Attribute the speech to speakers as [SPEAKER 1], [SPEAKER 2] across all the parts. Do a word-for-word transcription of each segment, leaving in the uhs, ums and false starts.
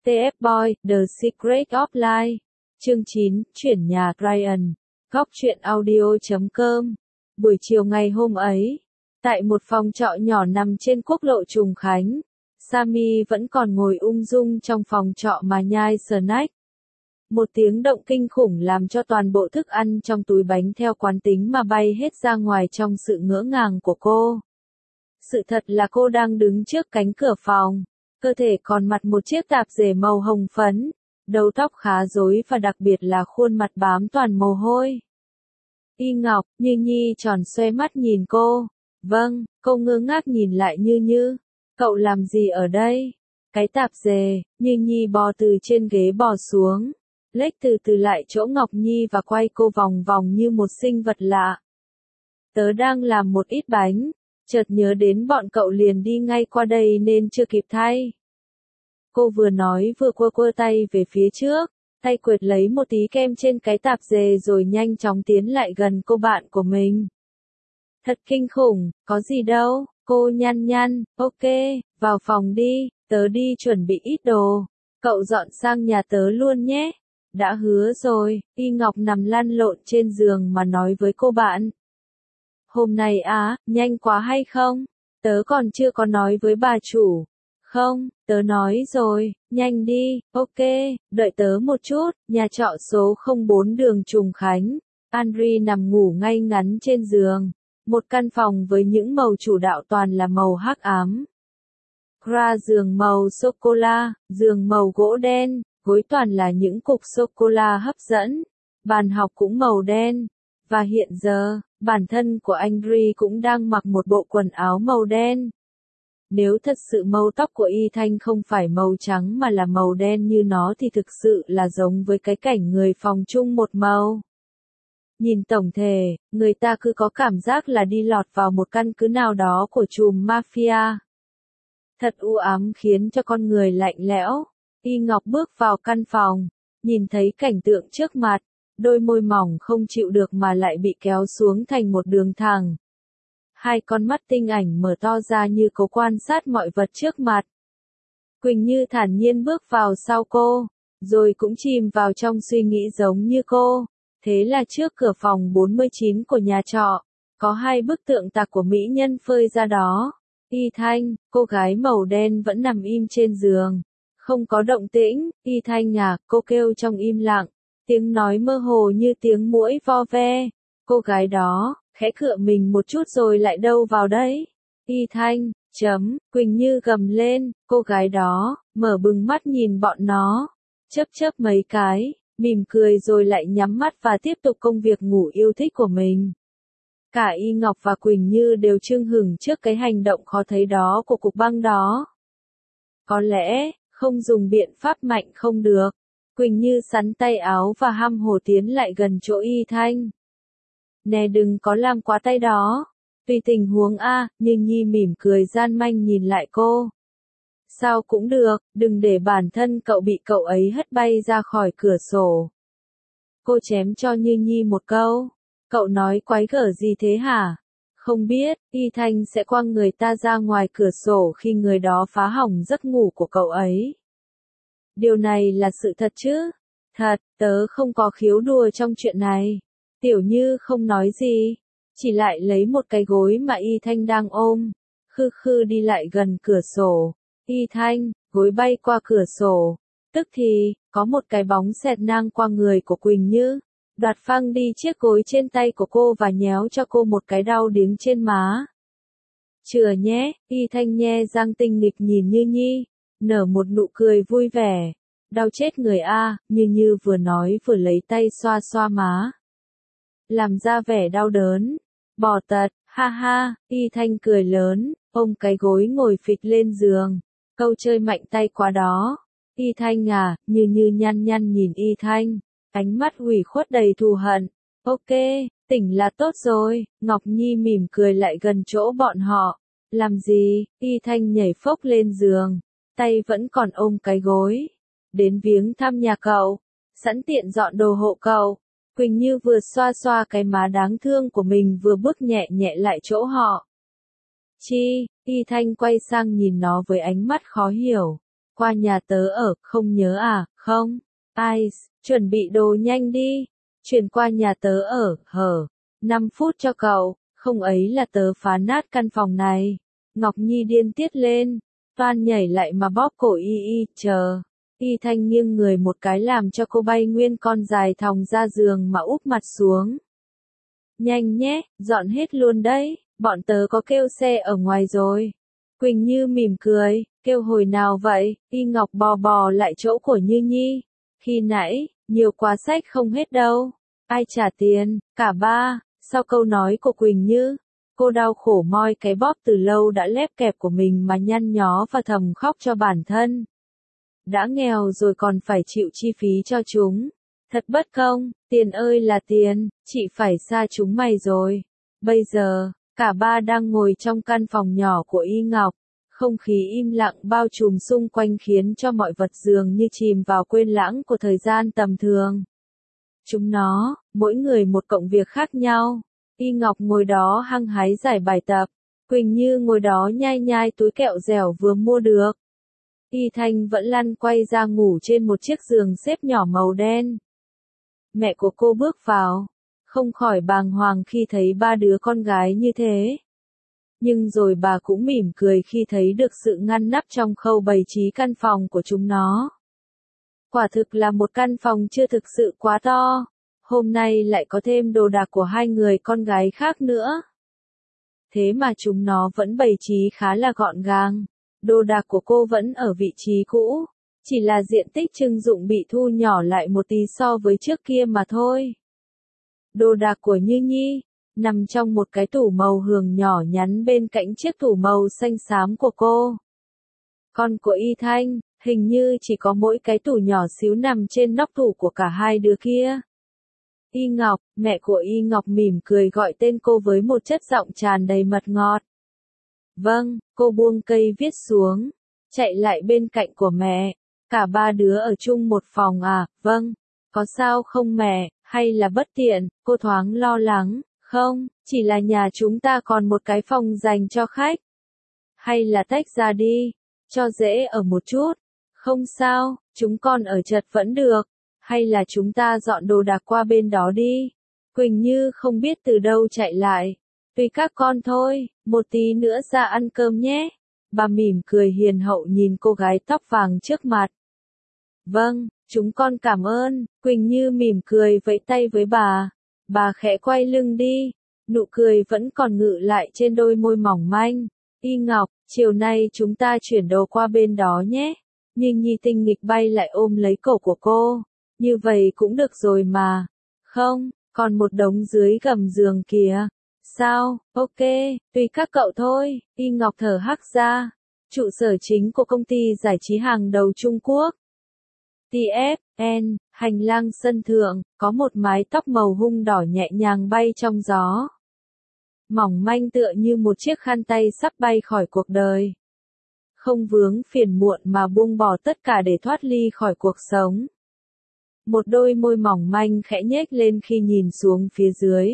[SPEAKER 1] tê ép Boy, The Secret of Life. Chương chín, chuyển nhà Ryan. Góc truyện audio chấm com. Buổi chiều ngày hôm ấy, tại một phòng trọ nhỏ nằm trên quốc lộ Trùng Khánh, Sammy vẫn còn ngồi ung dung trong phòng trọ mà nhai snack. Một tiếng động kinh khủng làm cho toàn bộ thức ăn trong túi bánh theo quán tính mà bay hết ra ngoài trong sự ngỡ ngàng của cô. Sự thật là cô đang đứng trước cánh cửa phòng, cơ thể còn mặc một chiếc tạp dề màu hồng phấn, đầu tóc khá rối và đặc biệt là khuôn mặt bám toàn mồ hôi. Y Ngọc, Như Nhi tròn xoe mắt nhìn cô. Vâng, cô ngơ ngác nhìn lại Như Như. Cậu làm gì ở đây? Cái tạp dề, Như Nhi bò từ trên ghế bò xuống, lếch từ từ lại chỗ Ngọc Nhi và quay cô vòng vòng như một sinh vật lạ. Tớ đang làm một ít bánh, chợt nhớ đến bọn cậu liền đi ngay qua đây nên chưa kịp thay. Cô vừa nói vừa quơ quơ tay về phía trước, tay quệt lấy một tí kem trên cái tạp dề rồi nhanh chóng tiến lại gần cô bạn của mình. Thật kinh khủng, có gì đâu, cô nhăn nhăn, ok, vào phòng đi, tớ đi chuẩn bị ít đồ, cậu dọn sang nhà tớ luôn nhé. Đã hứa rồi, Y Ngọc nằm lăn lộn trên giường mà nói với cô bạn. Hôm nay á, nhanh quá hay không? Tớ còn chưa có nói với bà chủ. Không, tớ nói rồi, nhanh đi, ok, đợi tớ một chút, nhà trọ số không bốn đường Trùng Khánh. Andri nằm ngủ ngay ngắn trên giường, một căn phòng với những màu chủ đạo toàn là màu hắc ám. Kra giường màu sô-cô-la, giường màu gỗ đen, gối toàn là những cục sô-cô-la hấp dẫn, bàn học cũng màu đen, và hiện giờ, bản thân của Andri cũng đang mặc một bộ quần áo màu đen. Nếu thật sự màu tóc của Y Thanh không phải màu trắng mà là màu đen như nó thì thực sự là giống với cái cảnh người phòng chung một màu. Nhìn tổng thể, người ta cứ có cảm giác là đi lọt vào một căn cứ nào đó của chùm mafia. Thật u ám khiến cho con người lạnh lẽo. Y Ngọc bước vào căn phòng, nhìn thấy cảnh tượng trước mặt, đôi môi mỏng không chịu được mà lại bị kéo xuống thành một đường thẳng. Hai con mắt tinh ảnh mở to ra như cố quan sát mọi vật trước mặt. Quỳnh Như thản nhiên bước vào sau cô, rồi cũng chìm vào trong suy nghĩ giống như cô. Thế là trước cửa phòng bốn mươi chín của nhà trọ, có hai bức tượng tạc của mỹ nhân phơi ra đó. Y Thanh, cô gái màu đen vẫn nằm im trên giường. Không có động tĩnh, Y Thanh à, cô kêu trong im lặng, tiếng nói mơ hồ như tiếng muỗi vo ve. Cô gái đó, khẽ cựa mình một chút rồi lại đâu vào đấy. Y Thanh, chấm, Quỳnh Như gầm lên, cô gái đó, mở bừng mắt nhìn bọn nó, chớp chớp mấy cái, mỉm cười rồi lại nhắm mắt và tiếp tục công việc ngủ yêu thích của mình. Cả Y Ngọc và Quỳnh Như đều chưng hửng trước cái hành động khó thấy đó của cục băng đó. Có lẽ, không dùng biện pháp mạnh không được. Quỳnh Như sắn tay áo và hăm hổ tiến lại gần chỗ Y Thanh. Nè đừng có làm quá tay đó. Tùy tình huống a, nhưng Nhi mỉm cười gian manh nhìn lại cô. Sao cũng được, đừng để bản thân cậu bị cậu ấy hất bay ra khỏi cửa sổ. Cô chém cho Như Nhi một câu. Cậu nói quái gở gì thế hả? Không biết, Y Thanh sẽ quăng người ta ra ngoài cửa sổ khi người đó phá hỏng giấc ngủ của cậu ấy. Điều này là sự thật chứ? Thật, tớ không có khiếu đùa trong chuyện này. Tiểu Như không nói gì, chỉ lại lấy một cái gối mà Y Thanh đang ôm, khư khư đi lại gần cửa sổ. Y Thanh, gối bay qua cửa sổ, tức thì, có một cái bóng xẹt ngang qua người của Quỳnh Như, đoạt phăng đi chiếc gối trên tay của cô và nhéo cho cô một cái đau điếng trên má. Chừa nhé, Y Thanh nhe răng tinh nghịch nhìn Như Nhi, nở một nụ cười vui vẻ. Đau chết người a, Như Như vừa nói vừa lấy tay xoa xoa má. Làm ra vẻ đau đớn. Bỏ tật, ha ha, Y Thanh cười lớn, ôm cái gối ngồi phịch lên giường. Câu chơi mạnh tay quá đó. Y Thanh à, Như Như nhăn nhăn nhìn Y Thanh, ánh mắt ủy khuất đầy thù hận. Ok, tỉnh là tốt rồi. Ngọc Nhi mỉm cười lại gần chỗ bọn họ. Làm gì? Y Thanh nhảy phốc lên giường, tay vẫn còn ôm cái gối. Đến viếng thăm nhà cậu, sẵn tiện dọn đồ hộ cậu. Quỳnh Như vừa xoa xoa cái má đáng thương của mình vừa bước nhẹ nhẹ lại chỗ họ. Chi? Y Thanh quay sang nhìn nó với ánh mắt khó hiểu. Qua nhà tớ ở, không nhớ à, không? Ice, chuẩn bị đồ nhanh đi. Chuyển qua nhà tớ ở, hở. năm phút cho cậu, không ấy là tớ phá nát căn phòng này. Ngọc Nhi điên tiết lên, toan nhảy lại mà bóp cổ Y Y, chờ. Y Thanh nghiêng người một cái làm cho cô bay nguyên con dài thòng ra giường mà úp mặt xuống. Nhanh nhé, dọn hết luôn đấy, bọn tớ có kêu xe ở ngoài rồi. Quỳnh Như mỉm cười, kêu hồi nào vậy? Y Ngọc bò bò lại chỗ của Như Nhi. Khi nãy, nhiều quá sách không hết đâu. Ai trả tiền? Cả ba. Sau câu nói của Quỳnh Như, cô đau khổ moi cái bóp từ lâu đã lép kẹp của mình mà nhăn nhó và thầm khóc cho bản thân. Đã nghèo rồi còn phải chịu chi phí cho chúng. Thật bất công, tiền ơi là tiền, chị phải xa chúng mày rồi. Bây giờ, cả ba đang ngồi trong căn phòng nhỏ của Y Ngọc. Không khí im lặng bao trùm xung quanh khiến cho mọi vật dường như chìm vào quên lãng của thời gian tầm thường. Chúng nó, mỗi người một công việc khác nhau. Y Ngọc ngồi đó hăng hái giải bài tập. Quỳnh Như ngồi đó nhai nhai túi kẹo dẻo vừa mua được. Y Thanh vẫn lăn quay ra ngủ trên một chiếc giường xếp nhỏ màu đen. Mẹ của cô bước vào, không khỏi bàng hoàng khi thấy ba đứa con gái như thế. Nhưng rồi bà cũng mỉm cười khi thấy được sự ngăn nắp trong khâu bày trí căn phòng của chúng nó. Quả thực là một căn phòng chưa thực sự quá to. Hôm nay lại có thêm đồ đạc của hai người con gái khác nữa. Thế mà chúng nó vẫn bày trí khá là gọn gàng. Đồ đạc của cô vẫn ở vị trí cũ. Chỉ là diện tích trưng dụng bị thu nhỏ lại một tí so với trước kia mà thôi. Đồ đạc của Như Nhi nằm trong một cái tủ màu hường nhỏ nhắn bên cạnh chiếc tủ màu xanh xám của cô. Con của Y Thanh, hình như chỉ có mỗi cái tủ nhỏ xíu nằm trên nóc tủ của cả hai đứa kia. Y Ngọc, mẹ của Y Ngọc mỉm cười gọi tên cô với một chất giọng tràn đầy mật ngọt. Vâng, cô buông cây viết xuống, chạy lại bên cạnh của mẹ. Cả ba đứa ở chung một phòng à? Vâng. Có sao không mẹ, hay là bất tiện? Cô thoáng lo lắng. Không, chỉ là nhà chúng ta còn một cái phòng dành cho khách. Hay là tách ra đi, cho dễ ở một chút. Không sao, chúng con ở chật vẫn được. Hay là chúng ta dọn đồ đạc qua bên đó đi. Quỳnh Như không biết từ đâu chạy lại. Tùy các con thôi, một tí nữa ra ăn cơm nhé. Bà mỉm cười hiền hậu nhìn cô gái tóc vàng trước mặt. Vâng, chúng con cảm ơn. Quỳnh Như mỉm cười vẫy tay với bà. Bà khẽ quay lưng đi. Nụ cười vẫn còn ngự lại trên đôi môi mỏng manh. Y Ngọc, chiều nay chúng ta chuyển đồ qua bên đó nhé. Như Nhi tinh nghịch bay lại ôm lấy cổ của cô. Như vậy cũng được rồi mà. Không, còn một đống dưới gầm giường kìa. Sao, ok, tùy các cậu thôi. Y Ngọc thở hắt ra. Trụ sở chính của công ty giải trí hàng đầu Trung Quốc. tê ép en, hành lang sân thượng, có một mái tóc màu hung đỏ nhẹ nhàng bay trong gió. Mỏng manh tựa như một chiếc khăn tay sắp bay khỏi cuộc đời. Không vướng phiền muộn mà buông bỏ tất cả để thoát ly khỏi cuộc sống. Một đôi môi mỏng manh khẽ nhếch lên khi nhìn xuống phía dưới.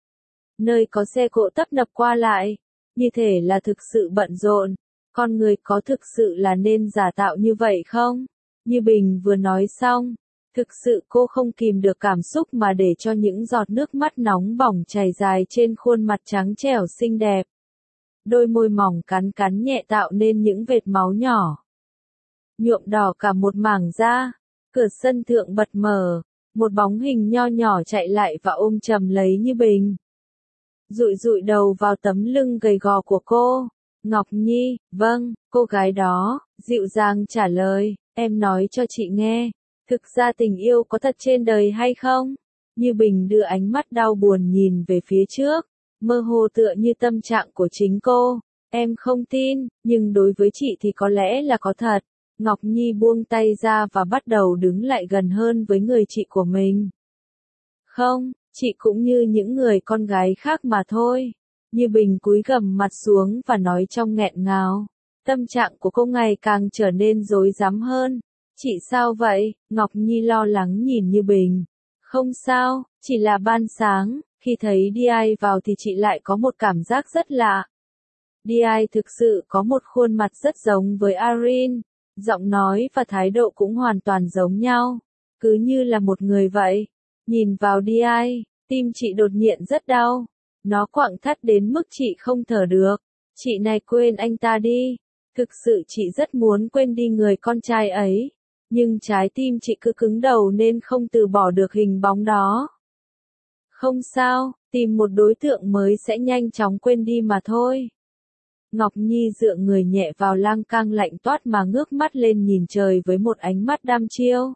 [SPEAKER 1] Nơi có xe cộ tấp nập qua lại, như thể là thực sự bận rộn. Con người có thực sự là nên giả tạo như vậy không? Như Bình vừa nói xong, thực sự cô không kìm được cảm xúc mà để cho những giọt nước mắt nóng bỏng chảy dài trên khuôn mặt trắng trẻo xinh đẹp. Đôi môi mỏng cắn cắn nhẹ tạo nên những vệt máu nhỏ. Nhuộm đỏ cả một mảng da, cửa sân thượng bật mở, một bóng hình nho nhỏ chạy lại và ôm chầm lấy Như Bình. Dụi dụi đầu vào tấm lưng gầy gò của cô. Ngọc Nhi, vâng, cô gái đó, dịu dàng trả lời, em nói cho chị nghe, thực ra tình yêu có thật trên đời hay không? Như Bình đưa ánh mắt đau buồn nhìn về phía trước, mơ hồ tựa như tâm trạng của chính cô, em không tin, nhưng đối với chị thì có lẽ là có thật. Ngọc Nhi buông tay ra và bắt đầu đứng lại gần hơn với người chị của mình. Không, chị cũng như những người con gái khác mà thôi. Như Bình cúi gằm mặt xuống và nói trong nghẹn ngào. Tâm trạng của cô ngày càng trở nên rối rắm hơn. Chị sao vậy? Ngọc Nhi lo lắng nhìn Như Bình. Không sao, chỉ là ban sáng, khi thấy đê i vào thì chị lại có một cảm giác rất lạ. đê i thực sự có một khuôn mặt rất giống với Arin. Giọng nói và thái độ cũng hoàn toàn giống nhau. Cứ như là một người vậy. Nhìn vào đi ai, tim chị đột nhiên rất đau. Nó quặn thắt đến mức chị không thở được. Chị này quên anh ta đi. Thực sự chị rất muốn quên đi người con trai ấy. Nhưng trái tim chị cứ cứng đầu nên không từ bỏ được hình bóng đó. Không sao, tìm một đối tượng mới sẽ nhanh chóng quên đi mà thôi. Ngọc Nhi dựa người nhẹ vào lan can lạnh toát mà ngước mắt lên nhìn trời với một ánh mắt đăm chiêu.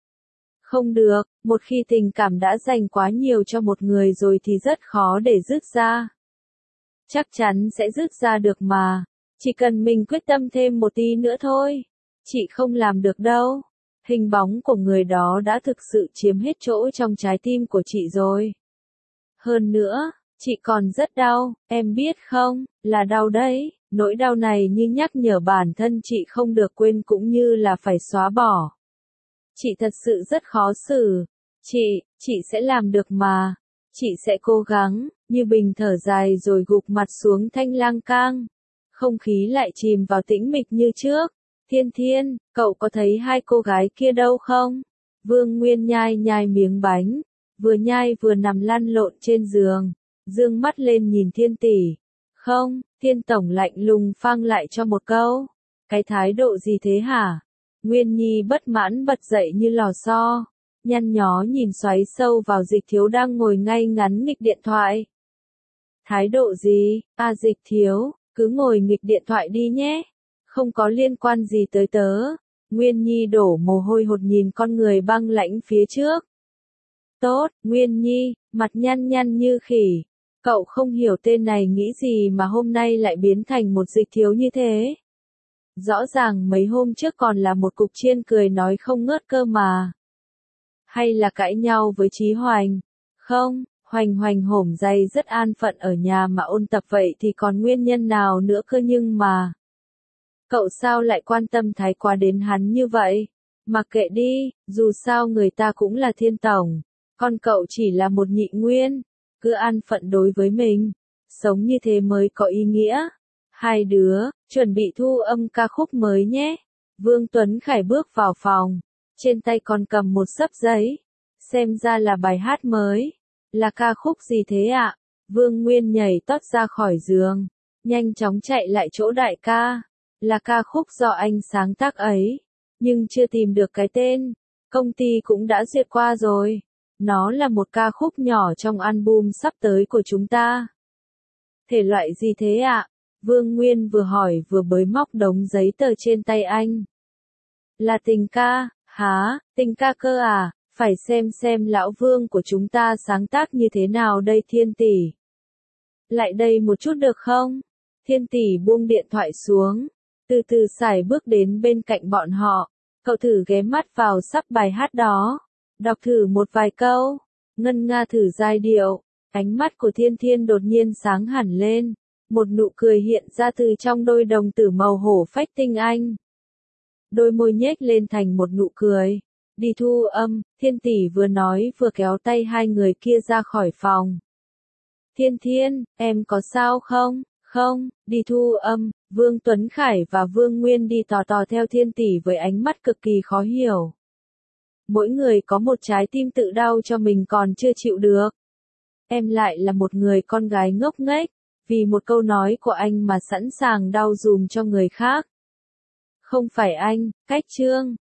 [SPEAKER 1] Không được, một khi tình cảm đã dành quá nhiều cho một người rồi thì rất khó để dứt ra. Chắc chắn sẽ dứt ra được mà, chỉ cần mình quyết tâm thêm một tí nữa thôi. Chị không làm được đâu. Hình bóng của người đó đã thực sự chiếm hết chỗ trong trái tim của chị rồi. Hơn nữa, chị còn rất đau, em biết không, là đau đấy. Nỗi đau này như nhắc nhở bản thân chị không được quên cũng như là phải xóa bỏ. Chị thật sự rất khó xử. Chị, chị sẽ làm được mà. Chị sẽ cố gắng, như Bình thở dài rồi gục mặt xuống thanh lang cang. Không khí lại chìm vào tĩnh mịch như trước. Thiên Thiên, cậu có thấy hai cô gái kia đâu không? Vương Nguyên nhai nhai miếng bánh, vừa nhai vừa nằm lăn lộn trên giường, dương mắt lên nhìn Thiên tỷ. Không, Thiên tổng lạnh lùng phang lại cho một câu. Cái thái độ gì thế hả? Nguyên Nhi bất mãn bật dậy như lò xo, nhăn nhó nhìn xoáy sâu vào Dịch Thiếu đang ngồi ngay ngắn nghịch điện thoại. Thái độ gì? À Dịch Thiếu, cứ ngồi nghịch điện thoại đi nhé. Không có liên quan gì tới tớ. Nguyên Nhi đổ mồ hôi hột nhìn con người băng lãnh phía trước. Tốt, Nguyên Nhi, mặt nhăn nhăn như khỉ. Cậu không hiểu tên này nghĩ gì mà hôm nay lại biến thành một Dịch Thiếu như thế. Rõ ràng mấy hôm trước còn là một cục chiên cười nói không ngớt cơ mà. Hay là cãi nhau với Chí Hoành? Không, Hoành Hoành hổm dày rất an phận ở nhà mà ôn tập vậy thì còn nguyên nhân nào nữa cơ nhưng mà. Cậu sao lại quan tâm thái quá đến hắn như vậy? Mặc kệ đi, dù sao người ta cũng là Thiên tổng. Còn cậu chỉ là một nhị nguyên. Cứ an phận đối với mình. Sống như thế mới có ý nghĩa. Hai đứa, chuẩn bị thu âm ca khúc mới nhé. Vương Tuấn Khải bước vào phòng. Trên tay còn cầm một xấp giấy. Xem ra là bài hát mới. Là ca khúc gì thế ạ? Vương Nguyên nhảy tót ra khỏi giường. Nhanh chóng chạy lại chỗ đại ca. Là ca khúc do anh sáng tác ấy. Nhưng chưa tìm được cái tên. Công ty cũng đã duyệt qua rồi. Nó là một ca khúc nhỏ trong album sắp tới của chúng ta. Thể loại gì thế ạ? Vương Nguyên vừa hỏi vừa bới móc đống giấy tờ trên tay anh. Là tình ca, hả, tình ca cơ à, phải xem xem lão Vương của chúng ta sáng tác như thế nào đây Thiên tỷ. Lại đây một chút được không? Thiên tỷ buông điện thoại xuống, từ từ sải bước đến bên cạnh bọn họ, cậu thử ghé mắt vào sắp bài hát đó, đọc thử một vài câu, ngân nga thử giai điệu, ánh mắt của Thiên Thiên đột nhiên sáng hẳn lên. Một nụ cười hiện ra từ trong đôi đồng tử màu hổ phách tinh anh. Đôi môi nhếch lên thành một nụ cười. Đi thu âm, Thiên tỷ vừa nói vừa kéo tay hai người kia ra khỏi phòng. Thiên Thiên, em có sao không? Không, đi thu âm, Vương Tuấn Khải và Vương Nguyên đi tò tò theo Thiên tỷ với ánh mắt cực kỳ khó hiểu. Mỗi người có một trái tim tự đau cho mình còn chưa chịu được. Em lại là một người con gái ngốc nghếch. Vì một câu nói của anh mà sẵn sàng đau dùm cho người khác. Không phải anh, Cách Trương,